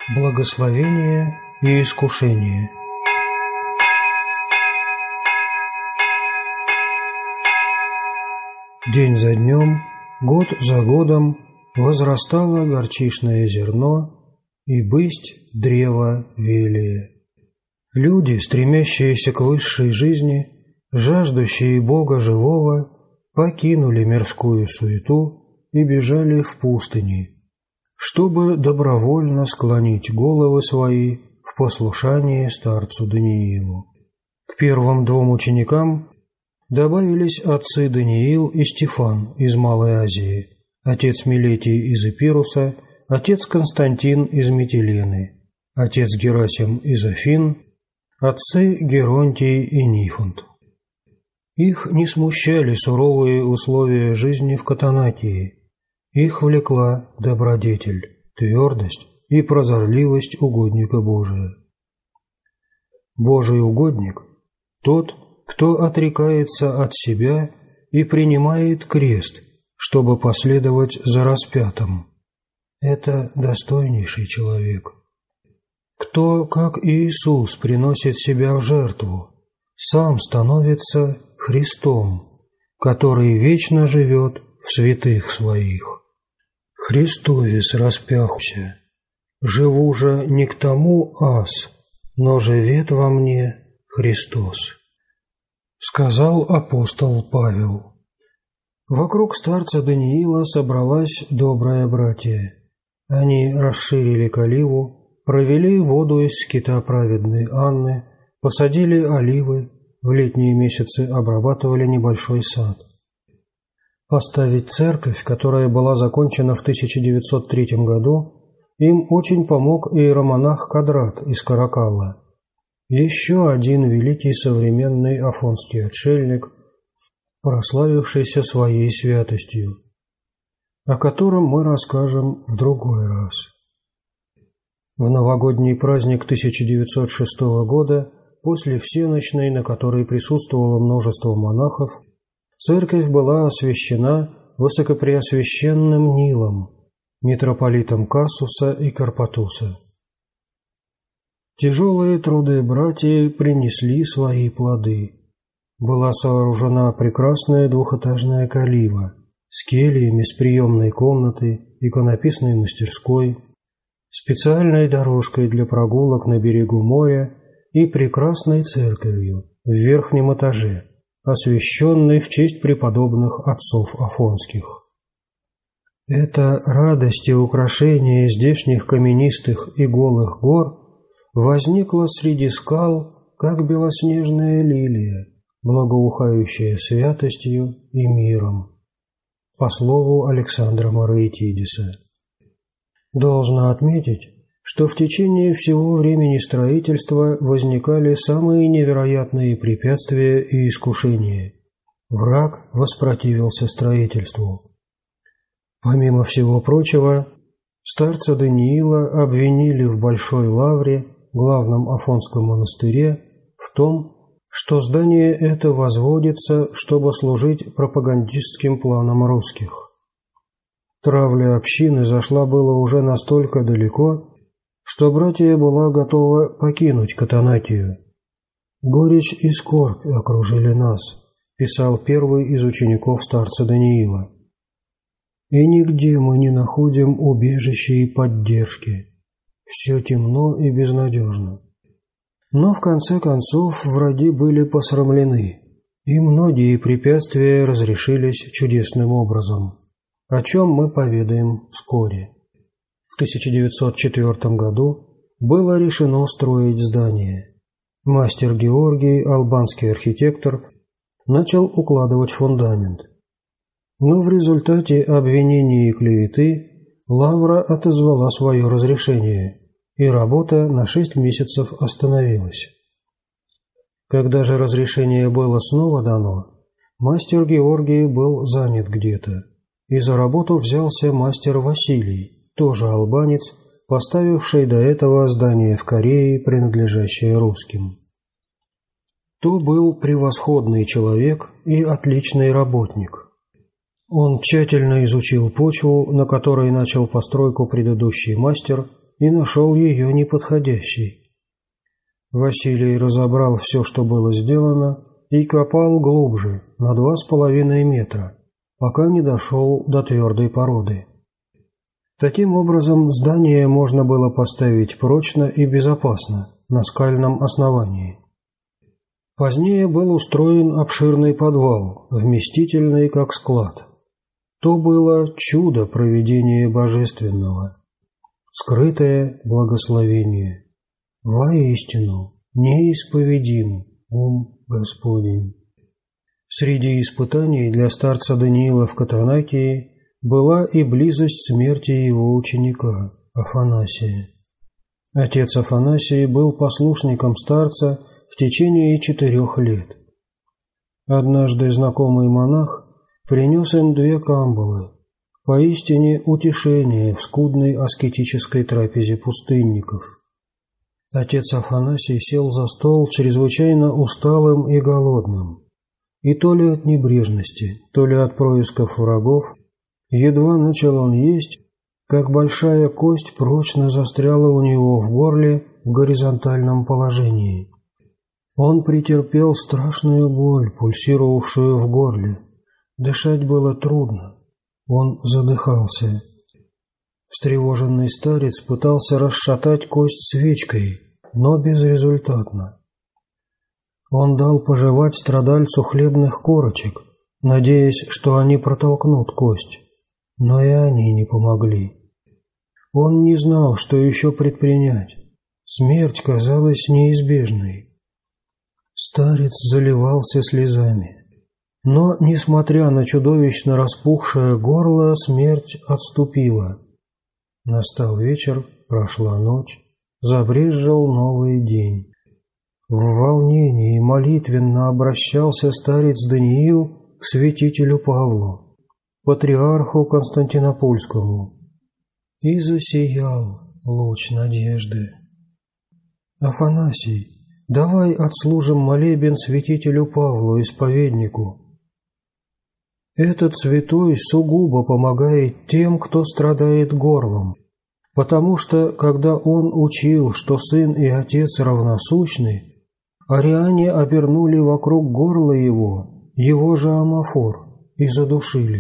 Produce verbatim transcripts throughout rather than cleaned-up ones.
Благословение и искушение. День за днем, год за годом возрастало горчичное зерно, и бысть древо велие. Люди, стремящиеся к высшей жизни, жаждущие Бога живого, покинули мирскую суету и бежали в пустыни, чтобы добровольно склонить головы свои в послушание старцу Даниилу. К первым двум ученикам добавились отцы Даниил и Стефан из Малой Азии, отец Милетий из Эпируса, отец Константин из Митилены, отец Герасим из Афин, отцы Геронтий и Нифонт. Их не смущали суровые условия жизни в Катанатии. Их влекла добродетель, твердость и прозорливость угодника Божия. Божий угодник – тот, кто отрекается от себя и принимает крест, чтобы последовать за распятым. Это достойнейший человек. Кто, как Иисус, приносит себя в жертву, сам становится Христом, который вечно живет в святых своих. Христовец распяхся, живу же не к тому аз, но живет во мне Христос, сказал апостол Павел. Вокруг старца Даниила собралась добрая братья. Они расширили каливу, провели воду из скита праведной Анны, посадили оливы, в летние месяцы обрабатывали небольшой сад. Поставить церковь, которая была закончена в тысяча девятьсот третьем году, им очень помог иеромонах Кадрат из Каракалла, еще один великий современный афонский отшельник, прославившийся своей святостью, о котором мы расскажем в другой раз. В новогодний праздник тысяча девятьсот шестого года, после всенощной, на которой присутствовало множество монахов, церковь была освящена высокопреосвященным Нилом, митрополитом Кассуса и Карпатуса. Тяжелые труды братьев принесли свои плоды. Была сооружена прекрасная двухэтажная калива с кельями, с приемной комнатой, иконописной мастерской, специальной дорожкой для прогулок на берегу моря и прекрасной церковью в верхнем этаже, освященной в честь преподобных отцов афонских. Эта радость и украшение здешних каменистых и голых гор возникла среди скал, как белоснежная лилия, благоухающая святостью и миром, по слову Александра Мараитидиса. Должно отметить, что в течение всего времени строительства возникали самые невероятные препятствия и искушения. Враг воспротивился строительству. Помимо всего прочего, старца Даниила обвинили в Большой Лавре, главном афонском монастыре, в том, что здание это возводится, чтобы служить пропагандистским планам русских. Травля общины зашла было уже настолько далеко, что братья была готова покинуть Катанатию. «Горечь и скорбь окружили нас», – писал первый из учеников старца Даниила. «И нигде мы не находим убежища и поддержки. Все темно и безнадежно». Но в конце концов враги были посрамлены, и многие препятствия разрешились чудесным образом, о чем мы поведаем вскоре. В тысяча девятьсот четвёртом году было решено строить здание. Мастер Георгий, албанский архитектор, начал укладывать фундамент. Но в результате обвинений и клеветы Лавра отозвала свое разрешение, и работа на шесть месяцев остановилась. Когда же разрешение было снова дано, мастер Георгий был занят где-то, и за работу взялся мастер Василий, тоже албанец, поставивший до этого здание в Корее, принадлежащее русским. То был превосходный человек и отличный работник. Он тщательно изучил почву, на которой начал постройку предыдущий мастер, и нашел ее неподходящей. Василий разобрал все, что было сделано, и копал глубже, на два с половиной метра, пока не дошел до твердой породы. Таким образом, здание можно было поставить прочно и безопасно на скальном основании. Позднее был устроен обширный подвал, вместительный как склад. То было чудо провидения божественного, скрытое благословение. Воистину, неисповедим ум Господень. Среди испытаний для старца Даниила в Катанакии была и близость смерти его ученика Афанасия. Отец Афанасий был послушником старца в течение четырех лет. Однажды знакомый монах принес им две камбалы, поистине утешение в скудной аскетической трапезе пустынников. Отец Афанасий сел за стол чрезвычайно усталым и голодным, и то ли от небрежности, то ли от происков врагов, едва начал он есть, как большая кость прочно застряла у него в горле в горизонтальном положении. Он претерпел страшную боль, пульсировавшую в горле. Дышать было трудно. Он задыхался. Встревоженный старец пытался расшатать кость свечкой, но безрезультатно. Он дал пожевать страдальцу хлебных корочек, надеясь, что они протолкнут кость, но и они не помогли. Он не знал, что еще предпринять. Смерть казалась неизбежной. Старец заливался слезами. Но, несмотря на чудовищно распухшее горло, смерть отступила. Настал вечер, прошла ночь, забрезжил новый день. В волнении молитвенно обращался старец Даниил к святителю Павлу, патриарху Константинопольскому, и засиял луч надежды. «Афанасий, давай отслужим молебен святителю Павлу, исповеднику. Этот святой сугубо помогает тем, кто страдает горлом, потому что, когда он учил, что сын и отец равносущны, ариане обернули вокруг горла его, его же амафор, и задушили.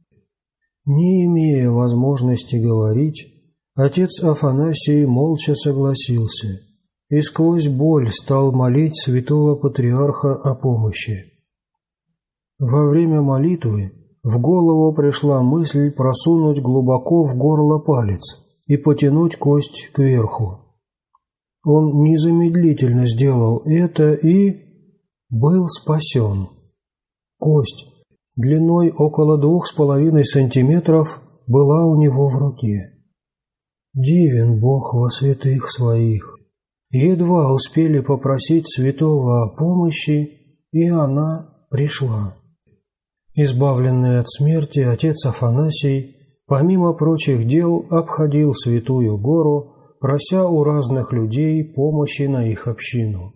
Не имея возможности говорить, отец Афанасий молча согласился и сквозь боль стал молить святого патриарха о помощи. Во время молитвы в голову пришла мысль просунуть глубоко в горло палец и потянуть кость кверху. Он незамедлительно сделал это и был спасен. Кость длиной около двух с половиной сантиметров была у него в руке. Дивен Бог во святых своих. Едва успели попросить святого о помощи, и она пришла. Избавленный от смерти, отец Афанасий, помимо прочих дел, обходил Святую Гору, прося у разных людей помощи на их общину.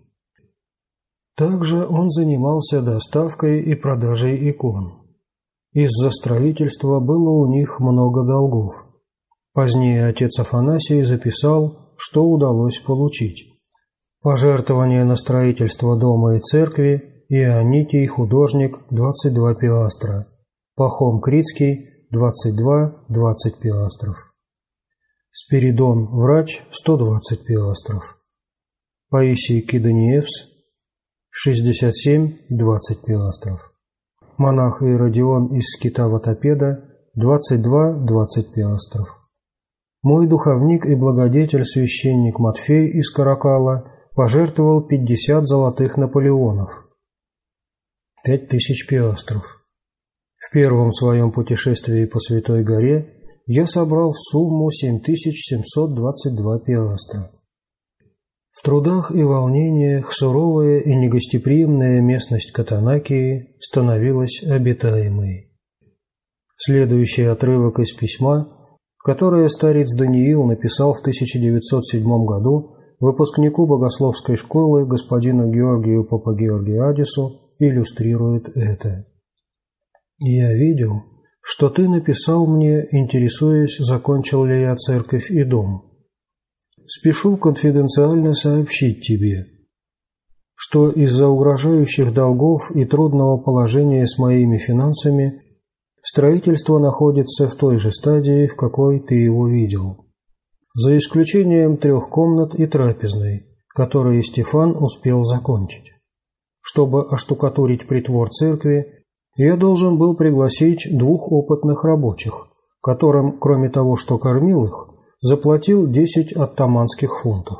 Также он занимался доставкой и продажей икон. Из-за строительства было у них много долгов. Позднее отец Афанасий записал, что удалось получить. Пожертвование на строительство дома и церкви Ионитий, художник, двадцать два пиастра, Пахом Критский, двадцать два двадцать пиастров, Спиридон, врач, сто двадцать пиастров, Паисий Киданиевс, шестьдесят семь двадцать пиастров, монах Иродион из скита Ватопеда, двадцать два двадцать пиастров. Мой духовник и благодетель священник Матфей из Каракала пожертвовал пятьдесят золотых наполеонов, пять тысяч пиастров. В первом своем путешествии по Святой Горе я собрал сумму семь тысяч семьсот двадцать два пиастра. В трудах и волнениях суровая и негостеприимная местность Катанакии становилась обитаемой. Следующий отрывок из письма, которое старец Даниил написал в тысяча девятьсот седьмом году выпускнику богословской школы господину Георгию Папагеоргиадису, иллюстрирует это. «Я видел, что ты написал мне, интересуясь, закончил ли я церковь и дом. спешу конфиденциально сообщить тебе, что из-за угрожающих долгов и трудного положения с моими финансами строительство находится в той же стадии, в какой ты его видел, за исключением трех комнат и трапезной, которые Стефан успел закончить. Чтобы оштукатурить притвор церкви, я должен был пригласить двух опытных рабочих, которым, кроме того, что кормил их, заплатил десять оттаманских фунтов.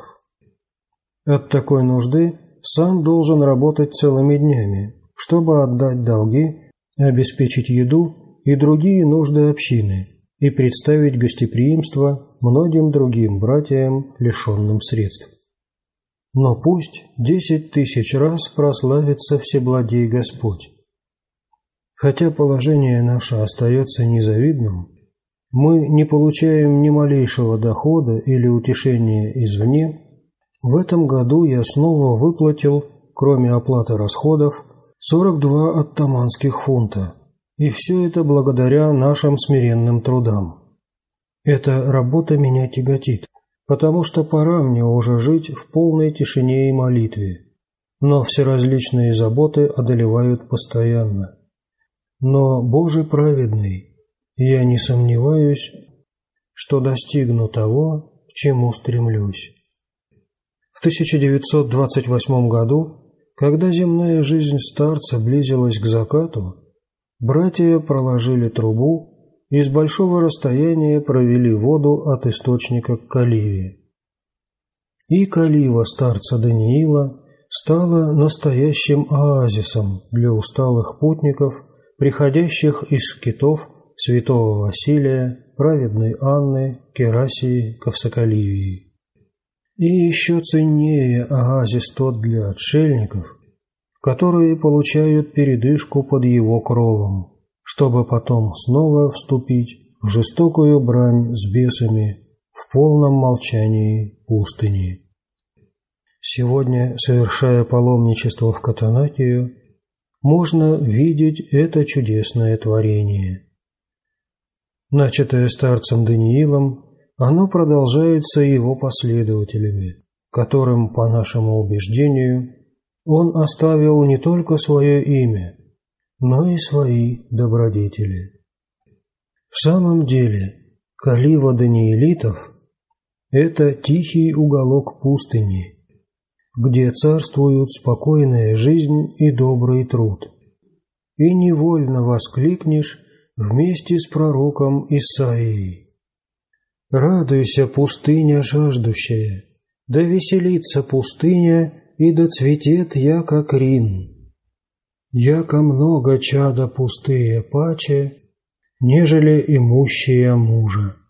От такой нужды сам должен работать целыми днями, чтобы отдать долги, обеспечить еду и другие нужды общины и представить гостеприимство многим другим братьям, лишенным средств. Но пусть десять тысяч раз прославится Всебладей Господь. Хотя положение наше остается незавидным, мы не получаем ни малейшего дохода или утешения извне. В этом году я снова выплатил, кроме оплаты расходов, сорок два оттаманских фунта, и все это благодаря нашим смиренным трудам. Эта работа меня тяготит, потому что пора мне уже жить в полной тишине и молитве, но всеразличные заботы одолевают постоянно. Но, Боже праведный, я не сомневаюсь, что достигну того, к чему стремлюсь. В тысяча девятьсот двадцать восьмом году, когда земная жизнь старца близилась к закату, братья проложили трубу и с большого расстояния провели воду от источника к Каливе. И Калива старца Даниила стала настоящим оазисом для усталых путников, приходящих из скитов святого Василия, праведной Анны, Керасии, Ковсокаливии. И еще ценнее оазис тот для отшельников, которые получают передышку под его кровом, чтобы потом снова вступить в жестокую брань с бесами в полном молчании пустыни. Сегодня, совершая паломничество в Катанакию, можно видеть это чудесное творение. Начатое старцем Даниилом, оно продолжается его последователями, которым, по нашему убеждению, он оставил не только свое имя, но и свои добродетели. В самом деле, Калива Даниилитов – это тихий уголок пустыни, где царствуют спокойная жизнь и добрый труд, и невольно воскликнешь вместе с пророком Исаией: «Радуйся, пустыня жаждущая, да веселится пустыня, и да цветет яко крин. Яко много чада пустые паче, нежели имущие мужа».